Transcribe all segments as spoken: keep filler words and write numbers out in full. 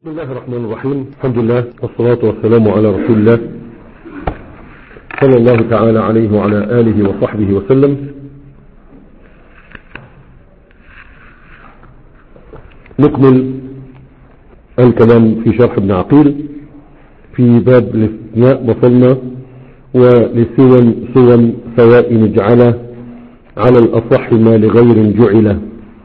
بسم الله الرحمن الرحيم. الحمد لله والصلاة والسلام على رسول الله صلى الله تعالى عليه وعلى آله وصحبه وسلم. نكمل الكلام في شرح ابن عقيل في باب الاستثناء. وصلنا ولسوى سوى سواء اجعل على الأصح ما لغير جعل.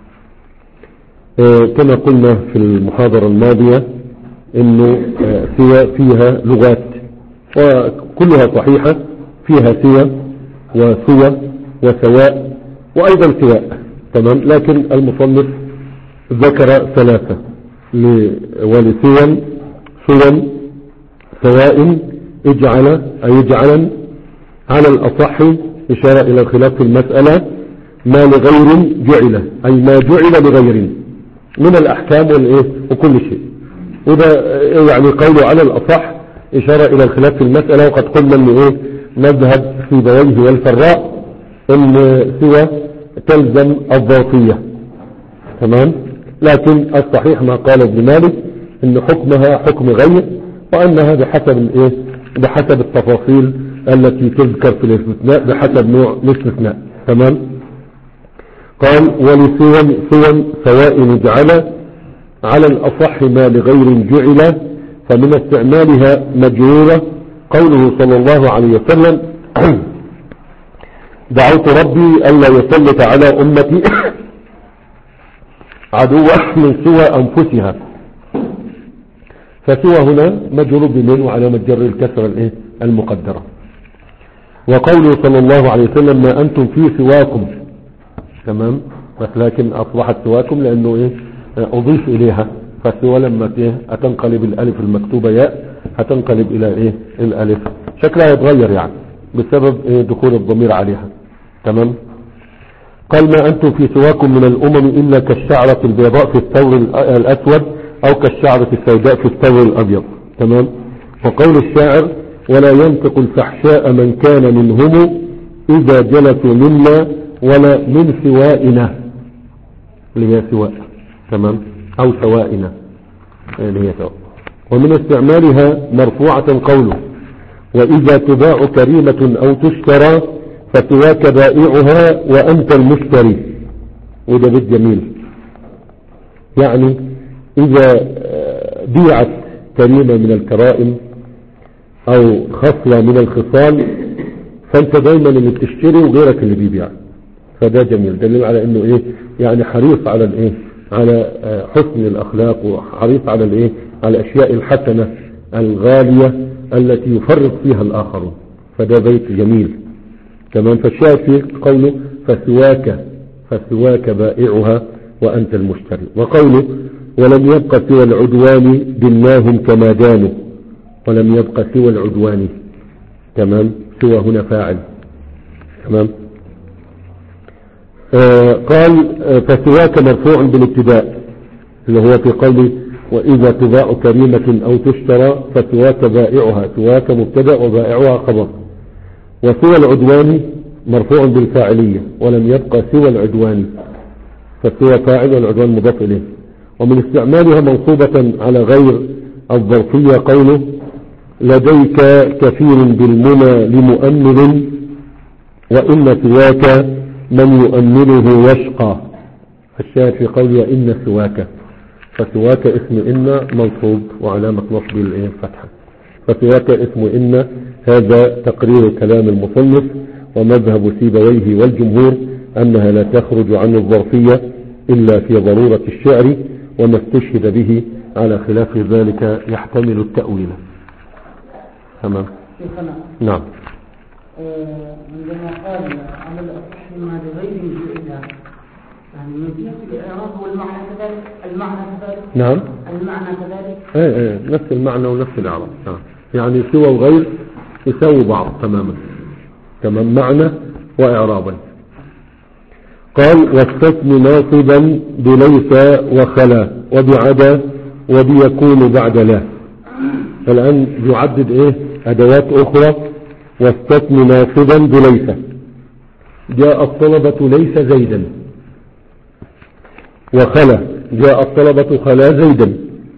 آه كما قلنا في المحاضرة الماضية انه آه سوى فيها لغات وكلها صحيحة، فيها سوى وسوى وسواء وأيضا سواء، تمام. لكن المصنف ذكر ثلاثة، ولسوى سوى سواء اجعل أي اجعلا على الأصح، إشارة إلى الخلاف في المسألة، ما لغير جعل أي ما جعل لغير من الأحكام والإيه وكل شيء. وده يعني قوله على الأصح إشارة إلى الخلاف في المسألة. وقد قلنا أن إيه نذهب في بويه والفراء أن سوى تلزم الظرفية، تمام. لكن الصحيح ما قال ابن مالك أن حكمها حكم غير، وأنها بحسب الإيه بحسب التفاصيل التي تذكر في الاستثناء بحسب نوع الاستثناء، تمام. قال ولسوى سوى سواء جعل على الأصح ما لغير جعل، فمن استعمالها مجرورة قوله صلى الله عليه وسلم دعوت ربي ألا يسلط على أمتي عدوا من سوى أنفسها. فسوى هنا مجرور بمن وعلامة جر الكسر الايه المقدرة. وقوله صلى الله عليه وسلم ما أنتم في سواكم، تمام. لكن أصبحت سواكم لأنه إيه أضيف إليها، فسوى لما هتنقلب الألف المكتوبة ياء هتنقلب إلى إيه الألف، شكلها يتغير يعني بسبب إيه دخول الضمير عليها، تمام. قال ما أنتم في سواكم من الأمم إلا كالشعرة البيضاء في الثور الأسود أو كالشعرة السوداء في الثور الأبيض، تمام. وقول الشاعر ولا ينطق الفحشاء من كان منهم إذا جلسوا منا ولا من سوائنا، اللي هي سواء، تمام، أو سوائنا اللي هي سواء. ومن استعمالها مرفوعة قوله وإذا تباع كريمة أو تشترى فسواك بائعها وأنت المشتري. وده بيت جميل، يعني إذا بيعت كريمة من الكرائم أو خصلة من الخصال فأنت دايما اللي بتشتري وغيرك اللي بيبيع، فده جميل، دليل على انه ايه يعني حريص على الايه على حسن الاخلاق، وحريص على الايه على الاشياء الحسنة الغالية التي يفرط فيها الاخرون، فده بيت جميل، تمام. فالشاهد في قوله فسواك فسواك بائعها وانت المشتري. وقوله ولم يبق سوى العدوان دناهم كما دانوا، ولم يبق سوى العدوان، تمام. سوى هنا فاعل، تمام. آه قال آه فسواك مرفوع بالابتداء اللي هو في قوله وإذا تباع كريمة أو تشترى فسواك بائعها، سواك مبتدأ وبائعها خبر. وسوى العدوان مرفوع بالفاعلية ولم يبقى سوى العدوان، فسوى فاعل والعدوان مضاف إليه. ومن استعمالها منصوبة على غير الظرفية قوله لديك كثير بالمنى لمؤمل وإن سواك من يؤمله يشقى. الشاهد في قوله إن سواك، فسواك اسم إن منصوب وعلامة نصب الفتحة، فسواك اسم إن. هذا تقرير كلام المصنف ومذهب سيبويه والجمهور أنها لا تخرج عن الظرفية إلا في ضرورة الشعر، وما استشهد به على خلاف ذلك يحتمل التأويل، تمام. نعم. عندما قال على الأصح ما لغير جعل، يعني من جهة الإعراب والمعنى كذلك، المعنى كذلك، نعم، المعنى كذلك، ايه ايه نفس المعنى ونفس الإعراب، نعم. يعني سوى وغير يساوي بعض تماما، تمام، معنى وإعرابا. قال واستثن ناصبا بليس وخلا وبعدا وبيكون بعد لا. الآن يعدد ايه أدوات أخرى. واستثن ناصبا بليس، جاء الطلبة ليس زيدا، وخلا جاء الطلبة خلا زيدا،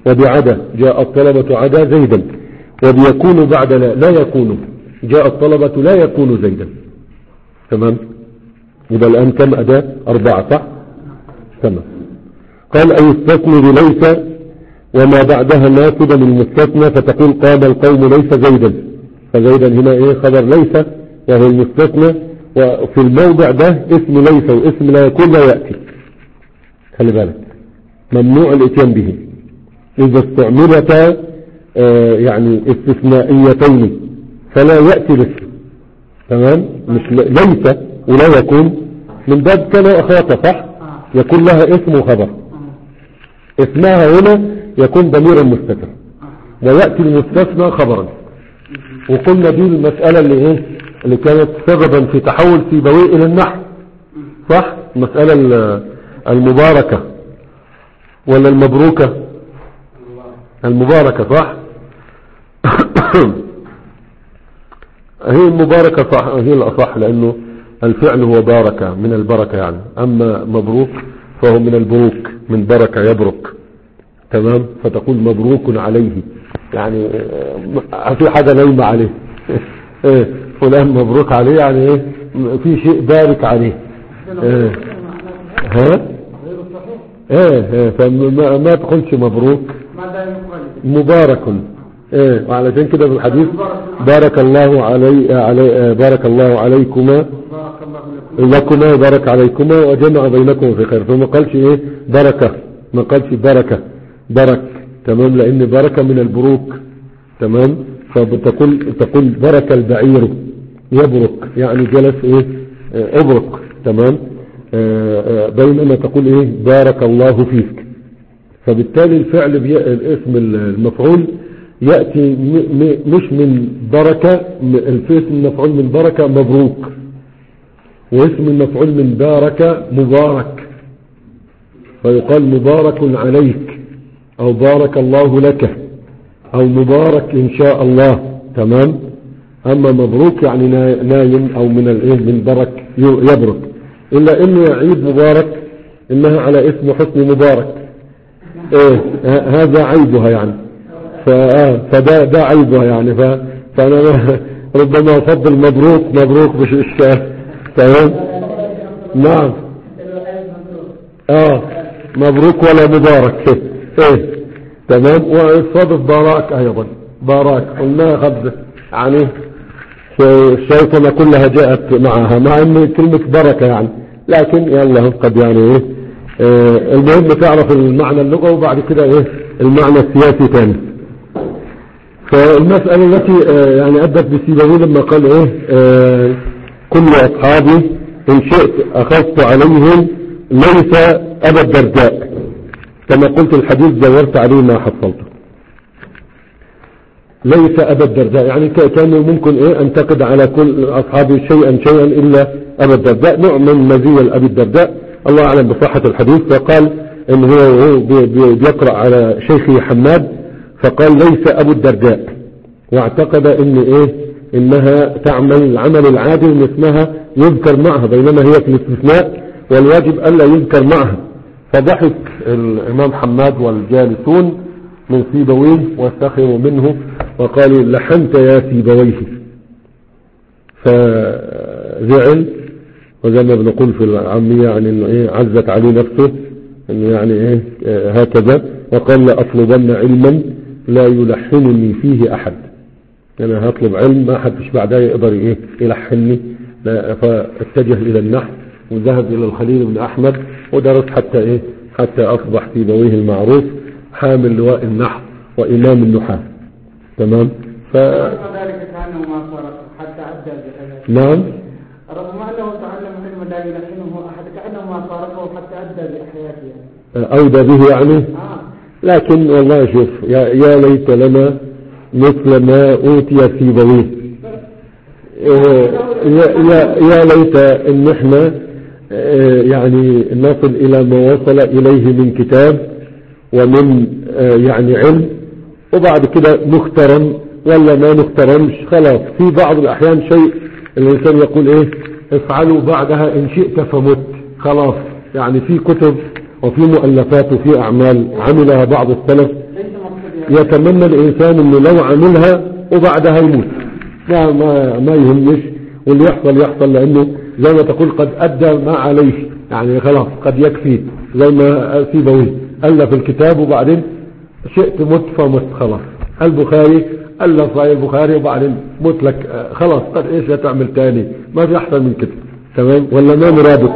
وبعدا جاء الطلبة عدا زيدا، وبيكون بعد لا لا يكون جاء الطلبة لا يكون زيدا. تمام. يبقى الآن كم أداة؟ أربعة صح؟ تمام. قال أي استثني بليس وما بعدها ناسبا المستثنى، فتقول قام القوم ليس زيدا، فزيدا هنا ايه خبر ليس وهو المستثنى، وفي الموضع ده اسم ليس واسم لا يكون لا يأتي. خلي بالك ممنوع الاتيان به إذا استعملتا آه يعني استثنائيتين فلا يأتي الاسم. تمام. مش ليس ولا يكون من باب كان أخواته صح، يكون لها اسم وخبر. اسمها هنا يكون ضميرا مستتر ويأتي المستثنى خبرا. وقلنا دي المسألة اللي ايه اللي كانت سببا في تحول سيبويه الى النحو صح، المسألة المباركة ولا المبروكة؟ المباركة صح. هي المباركة صح، هي الأصح لأنه الفعل هو باركة من البركة يعني، أما مبروك فهو من البروك من بركة يبرك. تمام. فتقول مبروك عليه يعني في حاجة نايمة عليه ايه فلان مبروك عليه يعني ايه في شيء بارك عليه. ايه ها ايه ايه فما ما تقولش مبروك مبارك. ايه وعلشان كده في الحديث بارك الله علي, علي بارك الله عليكما لكما بارك عليكما وجمع بينكم في خير، فما قالش ايه بركة، ما قالش بركة برك. تمام. لان بركة من البروك. تمام. فبتقول تقول برك البعير يبرك يعني جلس ايه ابرك. تمام. آآ آآ بينما تقول ايه بارك الله فيك. فبالتالي الفعل الاسم المفعول يأتي مش من بركة، الاسم المفعول من بركة مبروك، واسم المفعول من بارك مبارك، فيقال مبارك عليك او بارك الله لك او مبارك ان شاء الله. تمام. اما مبروك يعني نايم او من الايه من برك يبرك، الا انه يعيب مبارك انها على اسم حسن مبارك. ايه هذا عيبها يعني، فده ده عيبها يعني. فانا ربما افضل مبروك مبروك مش اشكال. تمام. نعم. اه مبروك ولا مبارك. ايه تمام. وصادف باراك ايضا باراك قلناها قد يعني الشيطنة كلها جاءت معها، مع ان كلمة بركة يعني، لكن يلا قد يعني ايه اه المهم تعرف المعنى اللغة وبعد كده ايه المعنى السياسي تاني. فالمسألة التي اه يعني ادت بسيبويه لما قال ايه اه كل اصحابي ان شئت اخذت عليهم ليس ابا الدرداء، كما قلت الحديث دورت عليه ما حصلته. ليس ابا الدرداء يعني كان ممكن ايه انتقد على كل اصحابي شيئا شيئا الا ابا الدرداء، نوع من مزية ابي الدرداء الله اعلم بصحة الحديث. فقال ان هو بيقرأ على شيخه حماد فقال ليس ابو الدرداء، واعتقد ان ايه انها تعمل العمل العادي ان اسمها يذكر معها، بينما هي في الاستثناء والواجب الا يذكر معها. فضحك الامام حماد والجالسون من سيبويه واستخروا منه وقالوا لحنت يا سيبويه، فزعل. وزي ما بنقول في العامية يعني انه ايه عزت عليه نفسه انه يعني ايه هكذا، وقال لأطلبن علما لا يلحنني فيه احد، انا يعني هطلب علم ما حدش بعدها يقدر ايه يلحنني. فاتجه الى النحو وذهب الى الخليل بن احمد ودرس حتى ايه حتى اصبح سيبويه المعروف حامل لواء النحو وامام النحاة. تمام. ف ذلك كانه ما صار حتى ادى بحياته. نعم. رغم انه تعلم علم لا يلحنه احد كانه ما صارته حتى ادى بحياته يعني. اودى به يعني. آه. لكن والله شوف يا, يا ليت لنا مثل ما اوتي سيبويه. يا, يا, يا ليت ان احنا يعني نصل الى ما وصل اليه من كتاب ومن يعني علم، وبعد كده نخترم ولا ما نخترمش خلاص. في بعض الاحيان شيء الانسان يقول ايه افعلوا بعدها ان شئت فمت، خلاص يعني في كتب وفي مؤلفات وفي اعمال عملها بعض السلف يتمنى الإنسان إنه لو عملها وبعدها يموت، ما ما ما يهمش، واللي يحصل يحصل، لأنه زي ما تقول قد أدى ما عليه، يعني خلاص قد يكفي، زي ما سيبويه ألف الكتاب وبعدين شئت مت فمت خلاص. البخاري ألف صحيح البخاري وبعدين مت لك خلاص، قد إيش هتعمل تاني؟ ما في أحسن من كده، تمام ولا ما مرادك؟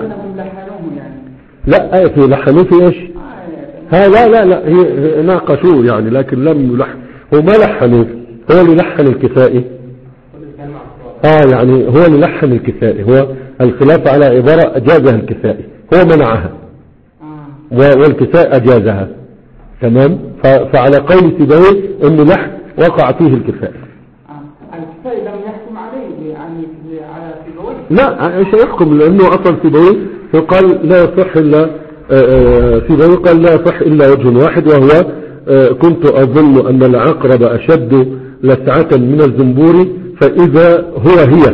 لا في لحنوه في إيش؟ ها لا لا لا هي ناقشوه يعني، لكن لم يلحن، هو ما لحنوه، هو اللي لحن الكسائي. اه يعني هو اللي لحن الكسائي، هو الخلاف على عبارة أجازها الكسائي، هو منعها والكسائي أجازها، تمام. فعلى قول سيبويه انه لحن وقع فيه الكسائي. الكسائي لم يحكم عليه يعني على سيبويه؟ لا ايش يحكم، لانه اصل سيبويه قال لا يصح الا سيبويه قال لا يصح الا وجه واحد، وهو كنت اظن ان العقرب اشد لسعة من الزنبور فاذا هو هي،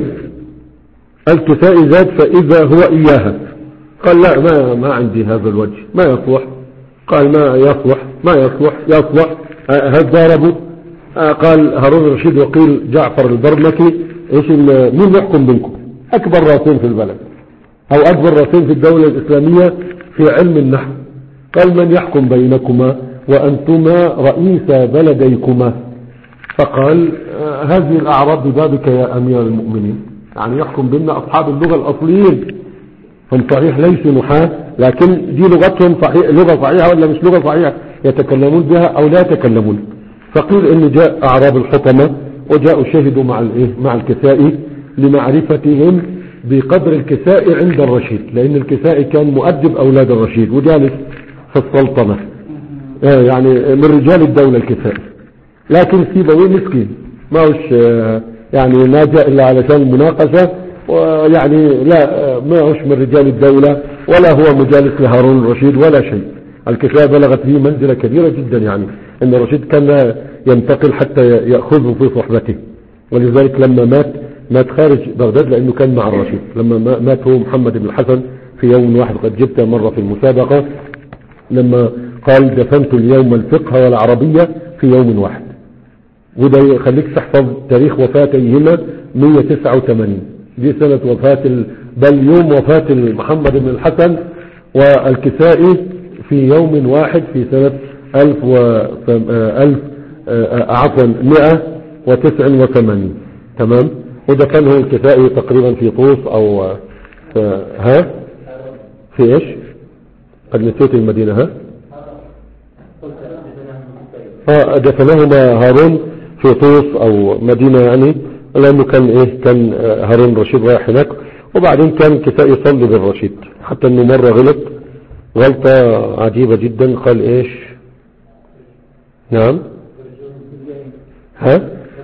الكسائي زاد فاذا هو اياها، قال لا ما ما عندي هذا الوجه ما يصلح، قال ما يصلح ما يصلح يصلح هل ضاربوا؟ قال هارون الرشيد وقيل جعفر البرمكي، ايش مين يحكم بينكم؟ اكبر راسين في البلد او اكبر راسين في الدولة الاسلامية في علم النحو، قال من يحكم بينكما وانتما رئيس بلديكما؟ فقال هذه الاعراب ببابك يا امير المؤمنين، يعني يحكم بيننا اصحاب اللغة الاصليين، هم صحيح ليسوا نحاة لكن دي لغتهم صحيح، لغة صحيحة ولا مش لغة صحيحة، يتكلمون بها او لا يتكلمون. فقيل ان جاء اعراب الحطمة وجاءوا شهدوا مع الايه مع الكسائي لمعرفتهم بقدر الكسائي عند الرشيد، لان الكسائي كان مؤدب اولاد الرشيد وجالس في السلطنة، آه يعني من رجال الدولة الكسائي، لكن سيبويه مسكين ما هوش آه يعني ما جاء الا علشان المناقشة، ويعني لا ما هوش من رجال الدولة ولا هو مجالس لهارون الرشيد ولا شيء. الكسائي بلغت به منزلة كبيرة جدا، يعني ان الرشيد كان ينتقل حتى يأخذه في صحبته، ولذلك لما مات مات خارج بغداد لانه كان مع الرشيد. لما مات هو محمد بن الحسن في يوم واحد، قد جبت مرة في المسابقة لما قال دفنت اليوم الفقه والعربية في يوم واحد، وده يخليك تحفظ تاريخ وفاتيهما مئة وتسعة وثمانين، دي سنة وفاة ال... بل يوم وفاة محمد بن الحسن والكسائي في يوم واحد في سنة ألف و ألف عفوا مئة وتسع وثمانين، تمام. وده كان هو الكسائي تقريبا في طوس او ها في ايش قد نسيت المدينة ها اه دفنهما هارون في طوس او مدينة، يعني لانه كان ايه كان هارون الرشيد رايح هناك، وبعدين كان الكسائي يصلي بالرشيد، حتى انه مرة غلط غلطة عجيبة جدا، قال ايش نعم ها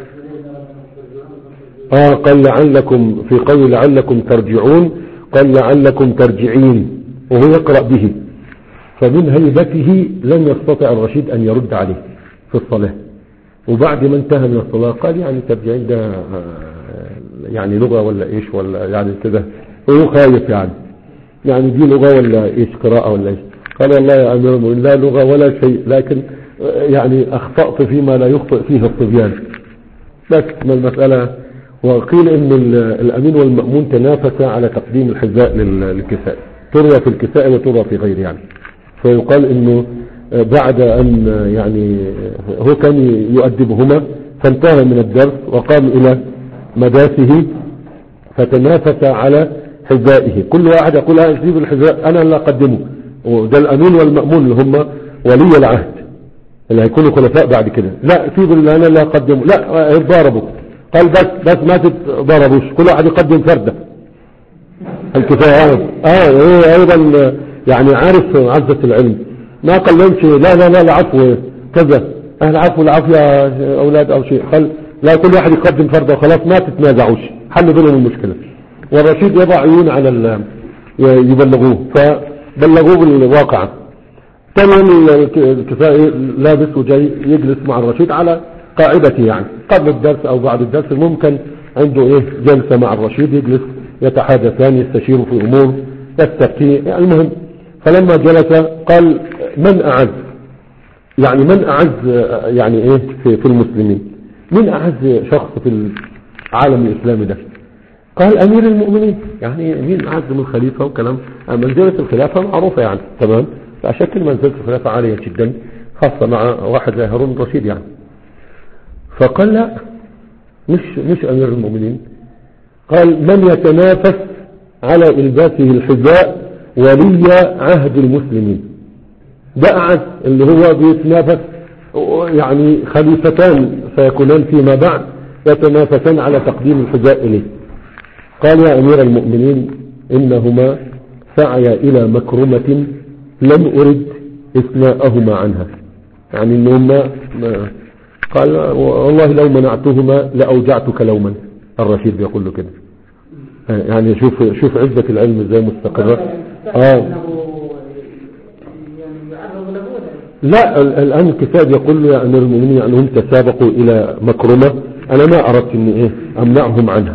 اه قال لعلكم في قول لعلكم ترجعون، قال لعلكم ترجعين، وهو يقرأ به، فمن هيبته لم يستطع الرشيد ان يرد عليه في الصلاة. وبعد ما انتهى من الصلاة قال يعني ترجعين ده يعني لغة ولا ايش ولا يعني كده، وهو خايف يعني يعني دي لغة ولا ايش قراءة ولا ايش؟ قال والله يا امير المؤمنين لا لغة ولا شيء، لكن يعني اخطأت فيما لا يخطئ فيه الصبيان، بس ما المسألة. وقيل ان الامين والمأمون تنافسا على تقديم الحذاء للكسائي، تروى في الكسائي وتروى في غيره يعني. فيقال انه بعد ان يعني هو كان يؤدبهما فانتهى من الدرس وقام الى مداسه فتنافس على حذائه، كل واحد يقول ها اجيب الحذاء انا اللي اقدمه، وده الامين والمأمون اللي هم ولي العهد اللي هيكونوا خلفاء بعد كده، لا سيب اللي انا اللي اقدمه، لا يتضاربوا، قال بس بس ما تتضاربوش، كل واحد يقدم فرده. الكفاية اه هو ايضا يعني عارف عزة العلم، ما قال لهمش لا لا لا العفو كذا اهل عفو العفو يا اولاد او شيء، قال لا كل واحد يقدم فرده وخلاص ما تتنازعوش، حل بينهم المشكلة. والرشيد يضع عيون على يبلغوه، فبلغوه بالواقع. ثاني يوم الكفائي لابس وجاي يجلس مع الرشيد على قاعدته، يعني قبل الدرس او بعد الدرس ممكن عنده ايه جلسة مع الرشيد، يجلس يتحادثان يستشير في امور يستفتي، المهم. فلما جلس قال من اعز يعني من أعز يعني إيه في, في المسلمين؟ من أعز شخص في العالم الإسلامي ده؟ قال أمير المؤمنين. يعني مين أعز من الخليفة وكلام؟ منزلة الخلافة معروفة يعني، تمام. فأشكل منزلة الخلافة عالية جدا، خاصة مع واحد زي هارون الرشيد يعني. فقال لا، مش مش أمير المؤمنين. قال من يتنافس على إلباسه الحذاء ولي عهد المسلمين. ده أعز، اللي هو بيتنافس يعني خليفتان سيكونان فيما بعد يتنافسان على تقديم الحذاء إليه. قال يا أمير المؤمنين إنهما سعيا إلى مكرمة لم أرد إثناءهما عنها. يعني إنهما قال والله لو منعتهما لأوجعتك لوما. الرشيد بيقول له كده. يعني شوف شوف عزة العلم ازاي مستقرة. آه. لا الآن الكتاب يقول له يا أمير المؤمنين يعني هم تسابقوا إلى مكرمة، أنا ما أردت إن إيه أمنعهم عنها،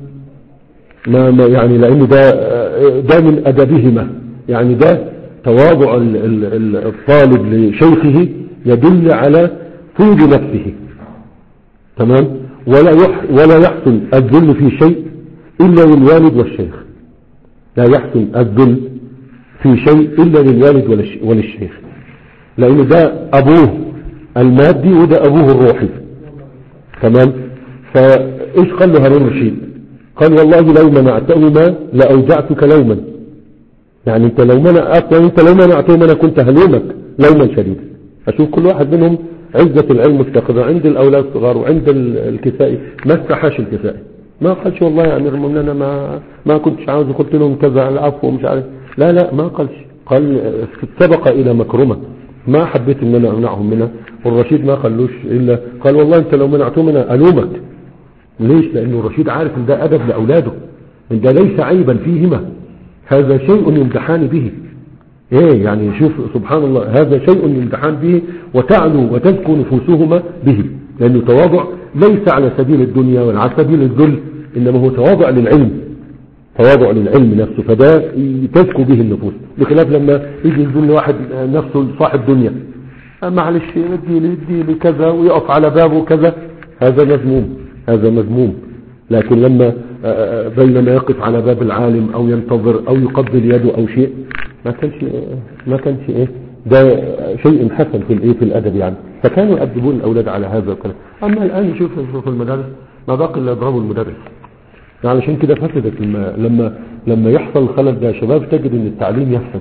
ما ما يعني لأن ده ده من أدبهما. يعني ده تواضع الطالب لشيخه يدل على طيب نفسه، تمام. ولا يح ولا يحسن الذل في شيء إلا للوالد والشيخ. لا يحسن الذل في شيء إلا للوالد وللشيخ، لأن ده أبوه المادي وده أبوه الروحي، تمام. فإيش قال له هارون الرشيد؟ قال والله لو منعتهما لأوجعتك لوما. يعني انت لو منعت انت لو منعتهما انا كنت هلومك لوما شديدا. اشوف كل واحد منهم عزة العلم مستقرة. عند الأولاد الصغار وعند الكسائي ما استحاش الكسائي، ما قالش والله يا أمير المؤمنين أنا ما ما كنتش عاوز، قلت لهم كذا العفو ومش عارف. لا لا ما قالش، قال سبق إلى مكرمة ما حبيت ان انا امنعهم منها. والرشيد ما قالوش الا قال والله انت لو منعتهم انا الومك. ليش؟ لانه الرشيد عارف ان ده ادب لاولاده، ان ده ليس عيبا فيهما، هذا شيء يمتحان به. ايه يعني شوف سبحان الله، هذا شيء يمتحان به وتعلو وتزكو نفوسهما به، لانه تواضع ليس على سبيل الدنيا ولا على سبيل الذل، انما هو تواضع للعلم، تواضع للعلم نفسه، فده تزكو به النفوس. بخلاف لما يجي يذل واحد نفسه صاحب دنيا، معلش ادي لي ادي لي كذا ويقف على بابه كذا، هذا مذموم، هذا مذموم. لكن لما بينما يقف على باب العالم او ينتظر او يقبل يده او شيء، ما كانش ما كانش ايه ده شيء حسن في الايه في الادب يعني. فكانوا يؤدبون الاولاد على هذا الكلام. اما الان شوف في المدارس ما باقي الا يضربوا المدرس. علشان كده فسدت لما لما لما يحصل الخلل ده يا شباب تجد ان التعليم يفسد.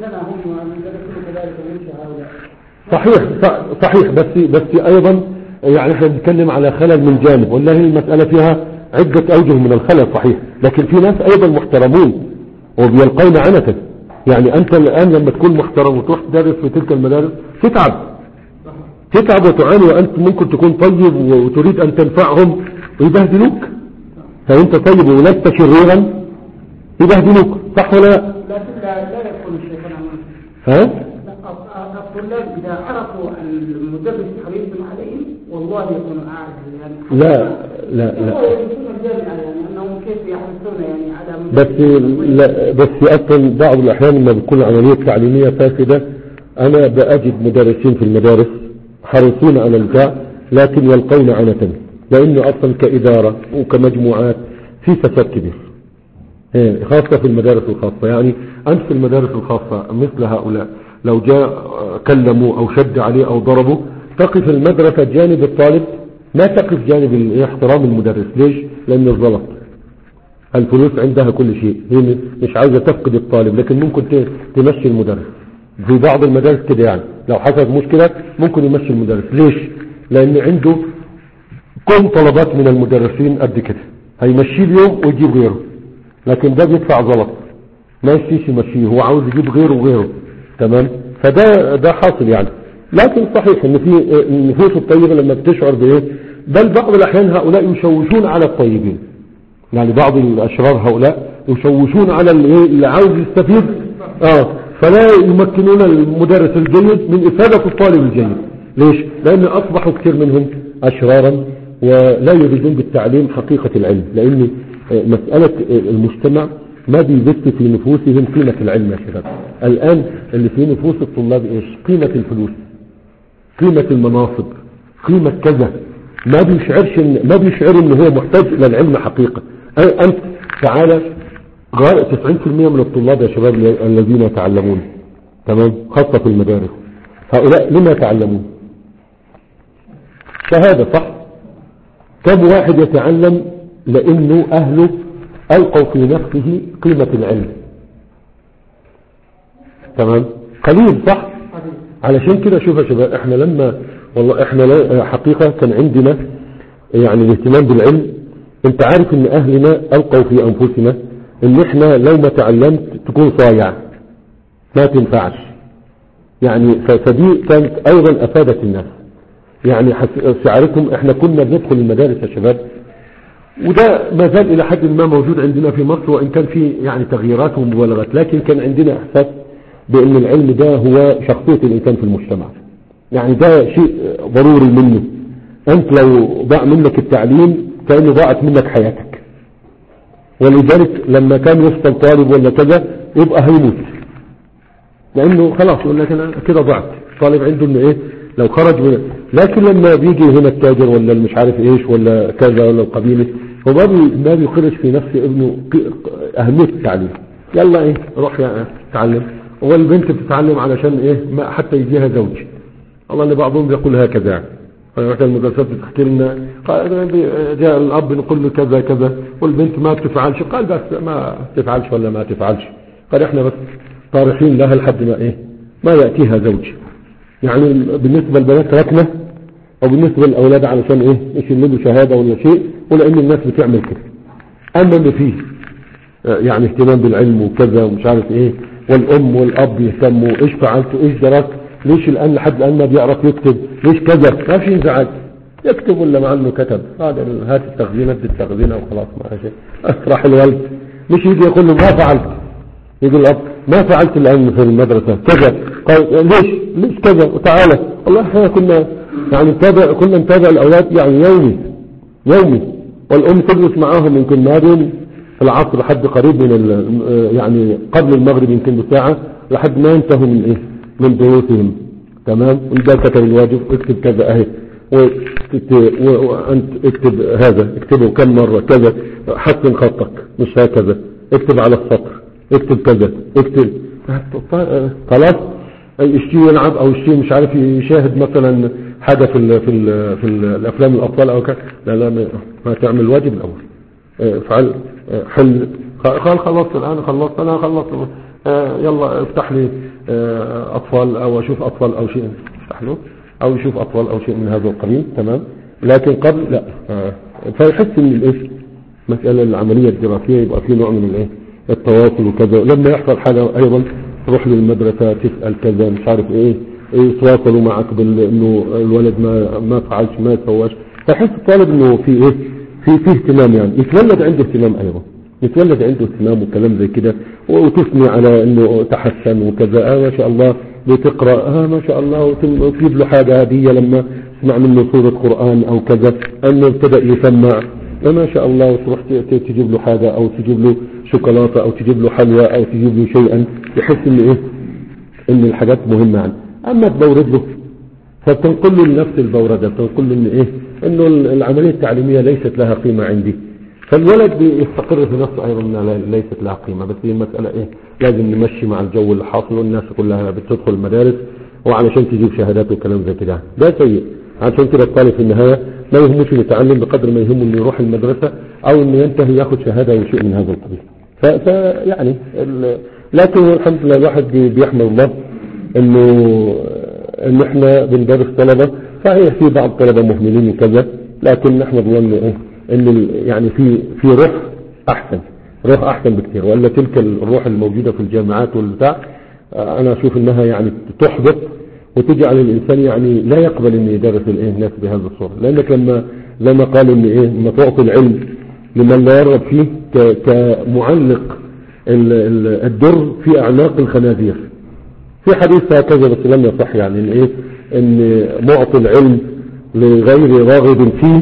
صحيح صحيح بس بس ايضا يعني احنا بنتكلم على خلل من جانب، والله المسألة فيها عدة اوجه من الخلل صحيح، لكن في ناس ايضا محترمون وبيلقون عنته. يعني انت الان لما تكون محترم وتروح تدرس في تلك المدارس تتعب تتعب وتعاني، وانت ممكن تكون طيب وتريد ان تنفعهم ويبهدلوك. فانت طيب ولست شريرا يبهدلوك، صح ولا لا؟ لكن لا لا يكون الشيطان ها؟ الطلاب اذا عرفوا المدرس حريص عليهم والله يكون عارف يعني. لا لا لا بس لا بس اصلا بعض الاحيان لما بتكون العمليه التعليميه فاسده انا بأجد مدرسين في المدارس حريصين على البتاع لكن يلقون عنة، لانه اصلا كاداره وكمجموعات في فساد كبير خاصه في المدارس الخاصه. يعني انت في المدارس الخاصه مثل هؤلاء لو جاء كلموا او شد عليه او ضربوا، تقف المدرسه جانب الطالب ما تقف جانب احترام المدرس. ليش؟ لان الغلط الفلوس عندها كل شيء، هي مش عايزه تفقد الطالب لكن ممكن تمشي المدرس. في بعض المدارس كده يعني لو حصلت مشكله ممكن يمشي المدرس. ليش؟ لان عنده كم طلبات من المدرسين قد كده، هيمشيه اليوم ويجيب غيره، لكن ده بيدفع غلط ما يشتيش يمشيه، هو عاوز يجيب غيره وغيره، تمام. فده ده حاصل يعني. لكن صحيح ان في النفوس الطيبه لما بتشعر بايه، بل بعض الاحيان هؤلاء يشوشون على الطيبين، يعني بعض الاشرار هؤلاء يشوشون على اللي عاوز يستفيد اه فلا يمكنون المدرس الجيد من افادة الطالب الجيد. ليش؟ لان اصبحوا كثير منهم اشرارا ولا يريدون بالتعليم حقيقة العلم، لان مسألة المجتمع ما بيبث في نفوسهم قيمة العلم يا شباب. الان اللي في نفوس الطلاب ايش؟ قيمة الفلوس، قيمة المناصب، قيمة كذا، ما بيشعرش إن ما بيشعر ان هو محتاج الى العلم حقيقة. انت تعالى تسعين بالمئة من الطلاب يا شباب الذين يتعلمون تمام خاصة في المدارس، هؤلاء لما يتعلمون؟ شهادة صح؟ كم واحد يتعلم لانه اهله القوا في نفسه قيمة العلم؟ تمام قليل صح؟ علشان كده شوف يا شباب احنا لما والله احنا حقيقة كان عندنا يعني الاهتمام بالعلم. انت عارف ان اهلنا القوا في انفسنا ان احنا لو ما تعلمت تكون صايع ما تنفعش يعني. فدي كانت ايضا افادت الناس يعني. شعاركم احنا كنا بندخل المدارس يا شباب، وده ما زال الى حد ما موجود عندنا في مصر وان كان في يعني تغييرات ومبالغات، لكن كان عندنا احساس بان العلم ده هو شخصية الانسان في المجتمع يعني. ده شيء ضروري منه. انت لو ضاع منك التعليم كأنه ضاعت منك حياتك. ولذلك لما كان يفصل طالب ولا كذا يبقى هيموت، لانه خلاص يقول لك انا كده ضعت. طالب عنده انه ايه لو خرج من، لكن لما بيجي هنا التاجر ولا مش عارف ايش ولا كذا ولا القبيلة، هو ما بيخرج في نفسه ابنه اهمية التعليم. يلا ايه روح يا تعلم. والبنت بتتعلم علشان ايه ما حتى يجيها زوج. الله ان بعضهم بيقول هكذا يعني. واحدة المدرسات بتحكي لنا جاء الاب نقول له كذا كذا والبنت ما بتفعلش، قال بس ما تفعلش ولا ما تفعلش، قال احنا بس طارحين لها لحد ما ايه ما يأتيها زوج. يعني بالنسبة للبنات ركنة، او بالنسبة للاولاد علشان ايه يشيلوا شهادة ولا شيء، ولان الناس بتعمل كده. اما اللي فيه يعني اهتمام بالعلم وكذا ومش عارف ايه، والام والاب يهتموا ايش فعلتوا ايش درست ليش الان لحد الان ما بيعرف يكتب ليش كذا، ما في انزعاج يكتب ولا مع انه كتب هذا هات التخزينه ادي التخزينه وخلاص ما شيء. راح الوالد مش يجي يقول له ما فعلت، يقول الاب ما فعلت الان في المدرسه كذا، قال ليش ليش كذا وتعالى. والله احنا كنا يعني نتابع كنا نتابع الاولاد يعني يومي يومي، والام تجلس معاهم يمكن ما بين في العصر لحد قريب من يعني قبل المغرب يمكن بساعة لحد ما ينتهوا من ايه من دروسهم. تمام وده كتب الواجب اكتب كذا اهي وانت اكتب هذا اكتبه كم مرة كذا، حسن خطك مش هكذا، اكتب على السطر اكتب كذا اكتب خلاص. الشيء يلعب او الشيء مش عارف يشاهد مثلا حاجة في ال في ال في الافلام الاطفال او كذا، لا لا ما تعمل الواجب الاول افعل حل. قال خلصت الآن خلصت أنا خلصت آه يلا افتح لي آه أطفال أو أشوف أطفال أو شيء افتح له أو يشوف أطفال أو شيء من هذا القبيل. تمام لكن قبل لا آه فيحس إن الإيش مسألة العملية الدراسية يبقى في نوع من الإيه التواصل وكذا. لما يحصل حاجة أيضا تروح للمدرسة تسأل كذا مش عارف إيه يتواصلوا معك بأنه الولد ما ما فعلش ما سواش، فيحس الطالب إنه في إيه في فيه اهتمام يعني. يتولد عنده اهتمام ايضا يتولد عنده اهتمام وكلام زي كده، وتثني على انه تحسن وكذا. اه ما شاء الله بتقرأ اه ما شاء الله وتجيب له حاجة هدية لما تسمع منه سورة قرآن او كذا انه ابتدأ يسمع اه ما شاء الله، وتروح تجيب له حاجة او تجيب له شوكولاتة او تجيب له حلوى او تجيب له شيئا، يحس ان ايه ان الحاجات مهمة عنه. اما تبورد له فبتنقل له لنفس البوردة، بتنقل له ان ايه انه العملية التعليمية ليست لها قيمة عندي، فالولد بيستقر في نفسه ايضا انها ليست لها قيمة. بس هي المسألة ايه لازم نمشي مع الجو اللي حاصل، والناس كلها بتدخل المدارس وعلشان تجيب شهادات وكلام زي كده، ده سيء. عشان كده الطالب في النهاية ما يهمش يتعلم بقدر ما يهمه انه يروح المدرسة او انه ينتهي ياخد شهادة او شيء من هذا القبيل. فيعني لكن الحمد لله الواحد بيحمد الله انه ان احنا بندرس طلبة. صحيح في بعض طلبة مهملين وكذا، لكن نحمد الله انه ايه ان يعني في في روح احسن روح احسن بكثير. ولا تلك الروح الموجودة في الجامعات والبتاع انا اشوف انها يعني تحبط وتجعل الانسان يعني لا يقبل ان يدرس الايه الناس بهذا الصورة. لانك لما لما قالوا ان ايه لما تعطي العلم لمن لا يرغب فيه كمعلق الدر في اعناق الخنازير. في حديث هكذا بس لم يصح يعني ان ايه ان معطي العلم لغير راغب فيه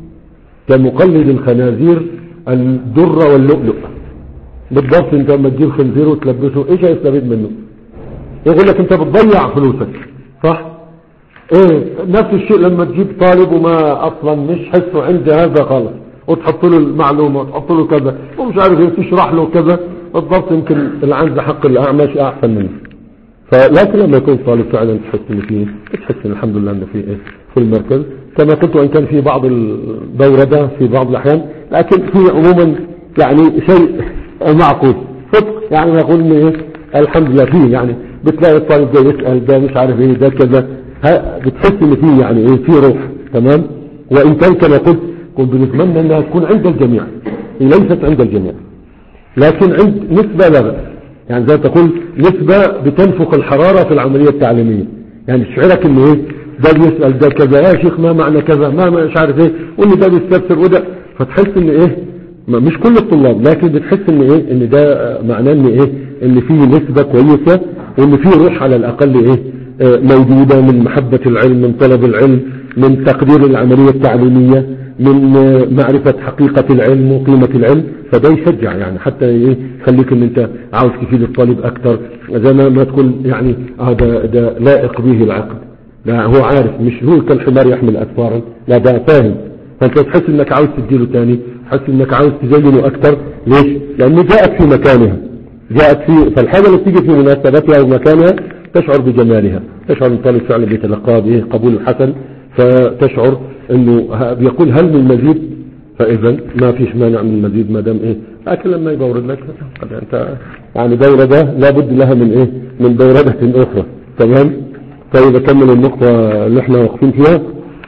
كمقلد الخنازير الدر واللؤلؤ. بالضبط انت لما تجيب خنزير وتلبسه ايش هيستفيد منه؟ يقول لك انت بتضيع فلوسك صح؟ ايه نفس الشيء لما تجيب طالب وما اصلا مش حسه عند هذا خالص، وتحط له المعلومة وتحط له كذا ومش عارف ايه، تشرح له كذا بالضبط، يمكن العنز حق الأعمش أحسن منه. فلكن لما يكون طالب فعلا تحس ان فيه، تحس ان الحمد لله انه فيه ايه في المركز كما قلت، وان كان في بعض الدورة ده في بعض الاحيان، لكن في عموما يعني شيء معقول صدق، يعني نقول ان ايه الحمد لله فيه، يعني بتلاقي الطالب ده يسأل ده مش عارف ايه ده كذا، بتحس ان فيه يعني ايه في روح. تمام. وان كان كما قلت كنت بنتمنى انها تكون عند الجميع، هي ليست عند الجميع لكن عند نسبة لا بأس، يعني زي تقول نسبة بتنفخ الحرارة في العملية التعليمية، يعني تشعرك ان ايه ده بيسأل ده كذا يا شيخ ما معنى كذا ما مش عارف ايه، وان ده بيستفسر وده، فتحس ان ايه مش كل الطلاب لكن بتحس ان ايه ان ده معناه ان ايه ان فيه نسبة كويسة، وان فيه روح على الاقل ايه موجودة من محبة العلم، من طلب العلم، من تقدير العملية التعليمية، من معرفة حقيقة العلم وقيمة العلم. فده يشجع يعني حتى ايه يخليك ان انت عاوز تفيد الطالب اكتر، زي ما ما تقول يعني هذا آه ده لائق به العقد، لا هو عارف مش هو كالحمار يحمل اسفارا، لا ده فاهم، فانت تحس انك عاوز تديله تاني، تحس انك عاوز تزينه اكتر. ليش؟ لانه جاءت في مكانها، جاءت في فالحاجة اللي تيجي في مناسبتها ومكانها تشعر بجمالها، تشعر ان الطالب فعلا بيتلقاها بايه قبول حسن، فتشعر انه بيقول هل من مزيد، فاذا ما فيش مانع من المزيد ما دام ايه، لكن لما يبورد لك انت يعني دورة ده لابد لها من ايه من دورة اخرى. تمام. طيب اكمل النقطة اللي احنا واقفين فيها.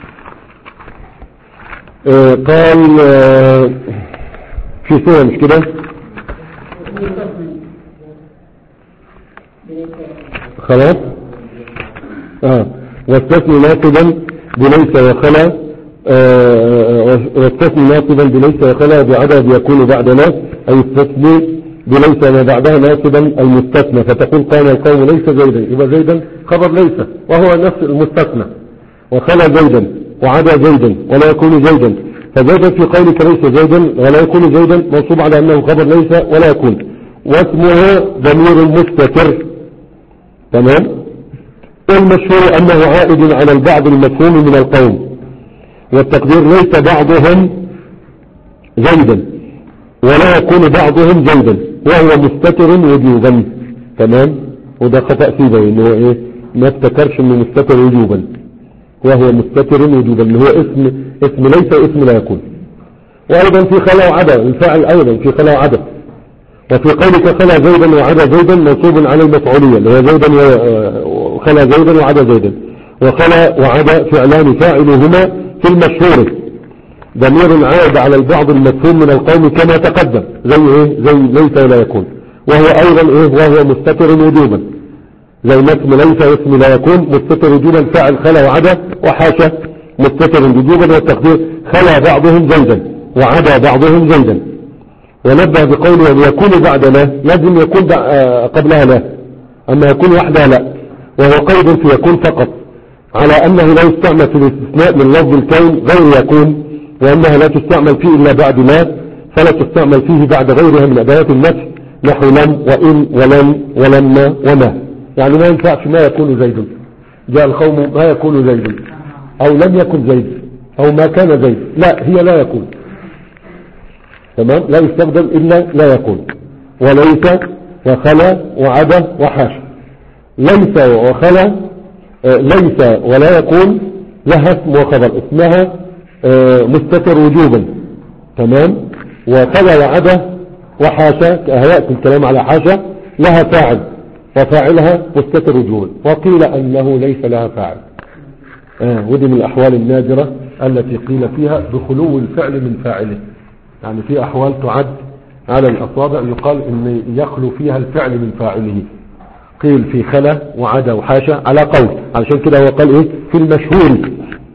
اه قال اه في سنة مش كده خلاص اه واستثني ناقضا بليس وخلا، آه واستثني ناقضا بليس وخلا بعدد يكون بعد لا، اي استثني بليس ما بعدها ناقضا المستثنى، فتقول قام القوم ليس زيدا، يبقى زيدا خبر ليس وهو نفس المستثنى، وخلا زيدا وعدا زيدا ولا يكون زيدا، فزيدا في قولك ليس زيدا ولا يكون زيدا منصوب على انه خبر ليس ولا يكون، واسمها ضمير مستتر. تمام. المشهور انه عائد على البعض المفهوم من القوم، والتقدير ليس بعضهم زيدا ولا يكون بعضهم زيدا، وهو مستتر وجوبا. تمام. وده خطأ فيه انه ايه ما افتكرش انه مستتر وجوبا، وهو مستتر وجوبا اللي هو اسم اسم ليس اسم لا يكون. وايضا في خلا وعدا الفاعل ايضا في خلا وعدا، وفي قولك خلا زيدا وعدا زيدا منصوب على المفعولية اللي هو زيدا وخلا زيدا وعدا زيدا، وخلا وعدا فعلان فاعلهما في المشهور ضمير عائد على البعض المفهوم من القوم كما تقدم، زي ايه زي ليس ولا يكون، وهو ايضا ايه وهو مستتر وجوبا، زي ما اسم ليس اسم لا يكون مستتر وجوبا فاعل خلا وعدا، وحاشا مستتر وجوبا، والتقدير خلا بعضهم زيدا وعدا بعضهم زيدا. ونبه بقوله أن يكون بعد لا لازم يكون قبلها لا، أما يكون وحدها لا، وهو قيد في يكون فقط، على أنه لا يستعمل في الاستثناء من لفظ الكون غير يكون، وأنها لا تستعمل فيه إلا بعد لا، فلا تستعمل فيه بعد غيرها من أدوات النفي، نحو لم وإن ولن ولما وما. يعني ما ينفعش ما يكون زيد، جاء القوم ما يكون زيد، أو لم يكن زيد، أو ما كان زيد، لا هي لا يكون. تمام. لا يستخدم إلا لا يكون، وليس وخلا وعدا وحاشا. ليس وخلا آه ليس ولا يكون لها اسم وخبر، اسمها آه مستتر وجوبا. تمام. وخلا وعدا وحاشا كأهياء الكلام على حاشا لها فاعل، وفاعلها مستتر وجوبا، وقيل أنه ليس لها فاعل. آه ودي من الأحوال النادرة التي قيل فيها بخلو الفعل من فاعله، يعني في أحوال تعد على الأصابع يقال إن يخلو فيها الفعل من فاعله، قيل في خلا وعدا وحاشا على قول، علشان كده هو قال إيه في المشهور،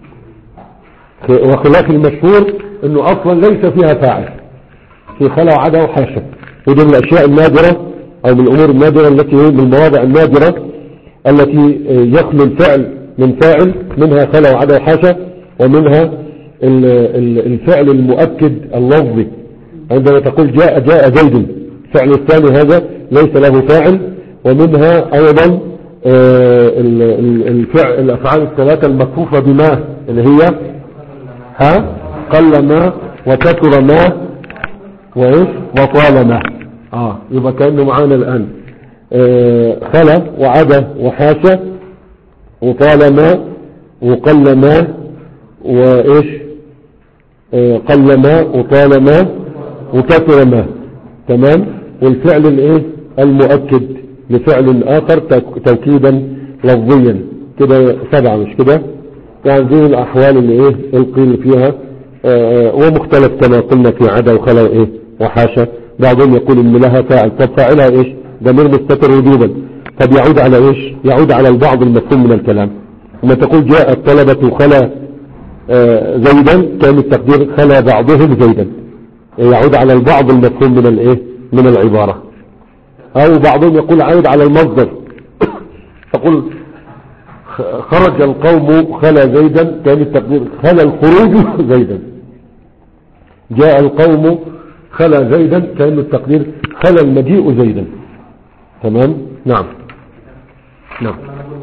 وخلاف المشهور إنه أصلا ليس فيها فاعل في خلا وعدا وحاشا. ودي من الأشياء النادرة أو من الأمور النادرة التي من المواضع النادرة التي يخلو الفعل من فاعل، منها خلا وعدا وحاشا، ومنها الفعل المؤكد اللفظي عندما تقول جاء جاء زيد، الفعل الثاني هذا ليس له فاعل. ومنها ايضا آه الفعل الافعال الثلاثة المكفوفة بما اللي هي ها قل ما وكثر ما وايش وطال ما. اه يبقى كأنه معانا الان آه خلا وعدا وحاشا وطال ما وقل ما وايش آه قل ما وطال ما وكثر ما. تمام. والفعل الايه المؤكد لفعل اخر توكيدا لفظيا كده سبعة مش كده. يعني دي الاحوال اللي ايه القيل فيها آه ومختلف كما قلنا في عدا وخلا وايه وحاشا. بعضهم يقول ان لها فاعل. طب فاعلها ايش؟ ضمير مستتر وجوبا. طب يعود على ايش؟ يعود على البعض المفهوم من الكلام. لما تقول جاء الطلبة خلا آه زيدا كان التقدير خلا بعضهم زيدا يعود على البعض المفهوم من الايه من العبارة. او بعضهم يقول عائد على المصدر. تقول خرج القوم خلا زيدا كان التقدير خلا الخروج زيدا. جاء القوم خلا زيدا كان التقدير خلا المجيء زيدا. تمام. نعم نعم.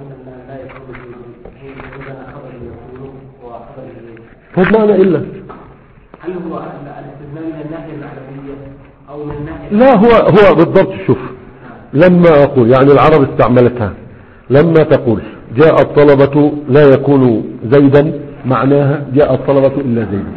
فهد معنى إلا هل هو الاستثناء من الناحية المعنوية أو من الناحية؟ لا هو هو بالضبط. شوف لما أقول يعني العرب استعملتها لما تقول جاء الطلبة لا يكون زيدا معناها جاء الطلبة إلا زيدا.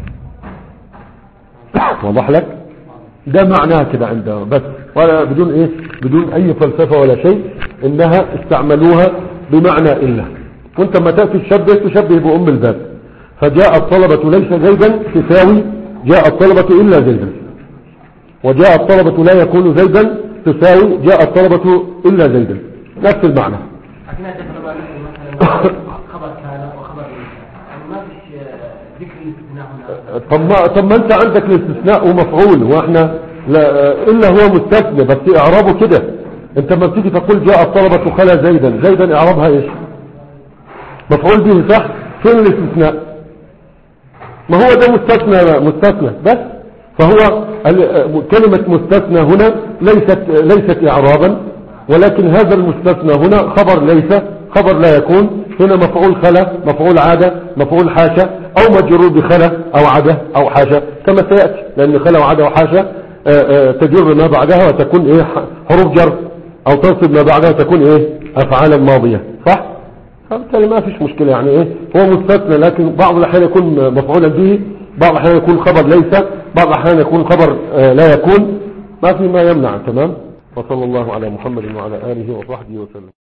واضح لك؟ ده معناها كده عندها بس ولا بدون إيه بدون أي فلسفة ولا شيء. إنها استعملوها بمعنى إلا. وانت ما تأتي تشبه تشبه بأم الباب. فجاء الطلبة ليس زيدا تساوي جاء الطلبة إلا زيدا. وجاء الطلبة لا يكون زيدا تساوي جاء الطلبة إلا زيدا. نفس المعنى. أثناء تفرق مثلا خبر كان وخبر يعني ما فيش ذكر الاستثناء هنا. طب ما طب ما أنت عندك الاستثناء ومفعول وإحنا لا إلا هو مستثنى بس إعرابه كده. أنت ما بتيجي تقول جاء الطلبة خلا زيدا زيدا إعرابها إيش؟ مفعول به صح؟ فين الاستثناء؟ ما هو ده مستثنى مستثنى بس. فهو كلمة مستثنى هنا ليست ليست إعرابا ولكن هذا المستثنى هنا خبر ليس خبر لا يكون. هنا مفعول خلا مفعول عادة مفعول حاشا أو مجرور بخلا أو عادة أو حاشا كما سيأتي. لأن خلا وعادة وحاشا تجر ما بعدها وتكون إيه حروف جر أو تنصب ما بعدها وتكون إيه أفعالا ماضية صح. فبالتالي ما فيش مشكلة يعني ايه هو مستثنى. لكن بعض الأحيان يكون مفعولا به بعض الأحيان يكون خبر ليس بعض الأحيان يكون خبر آه لا يكون. ما في ما يمنع. تمام. وصلى الله على محمد وعلى آله وصحبه وسلم.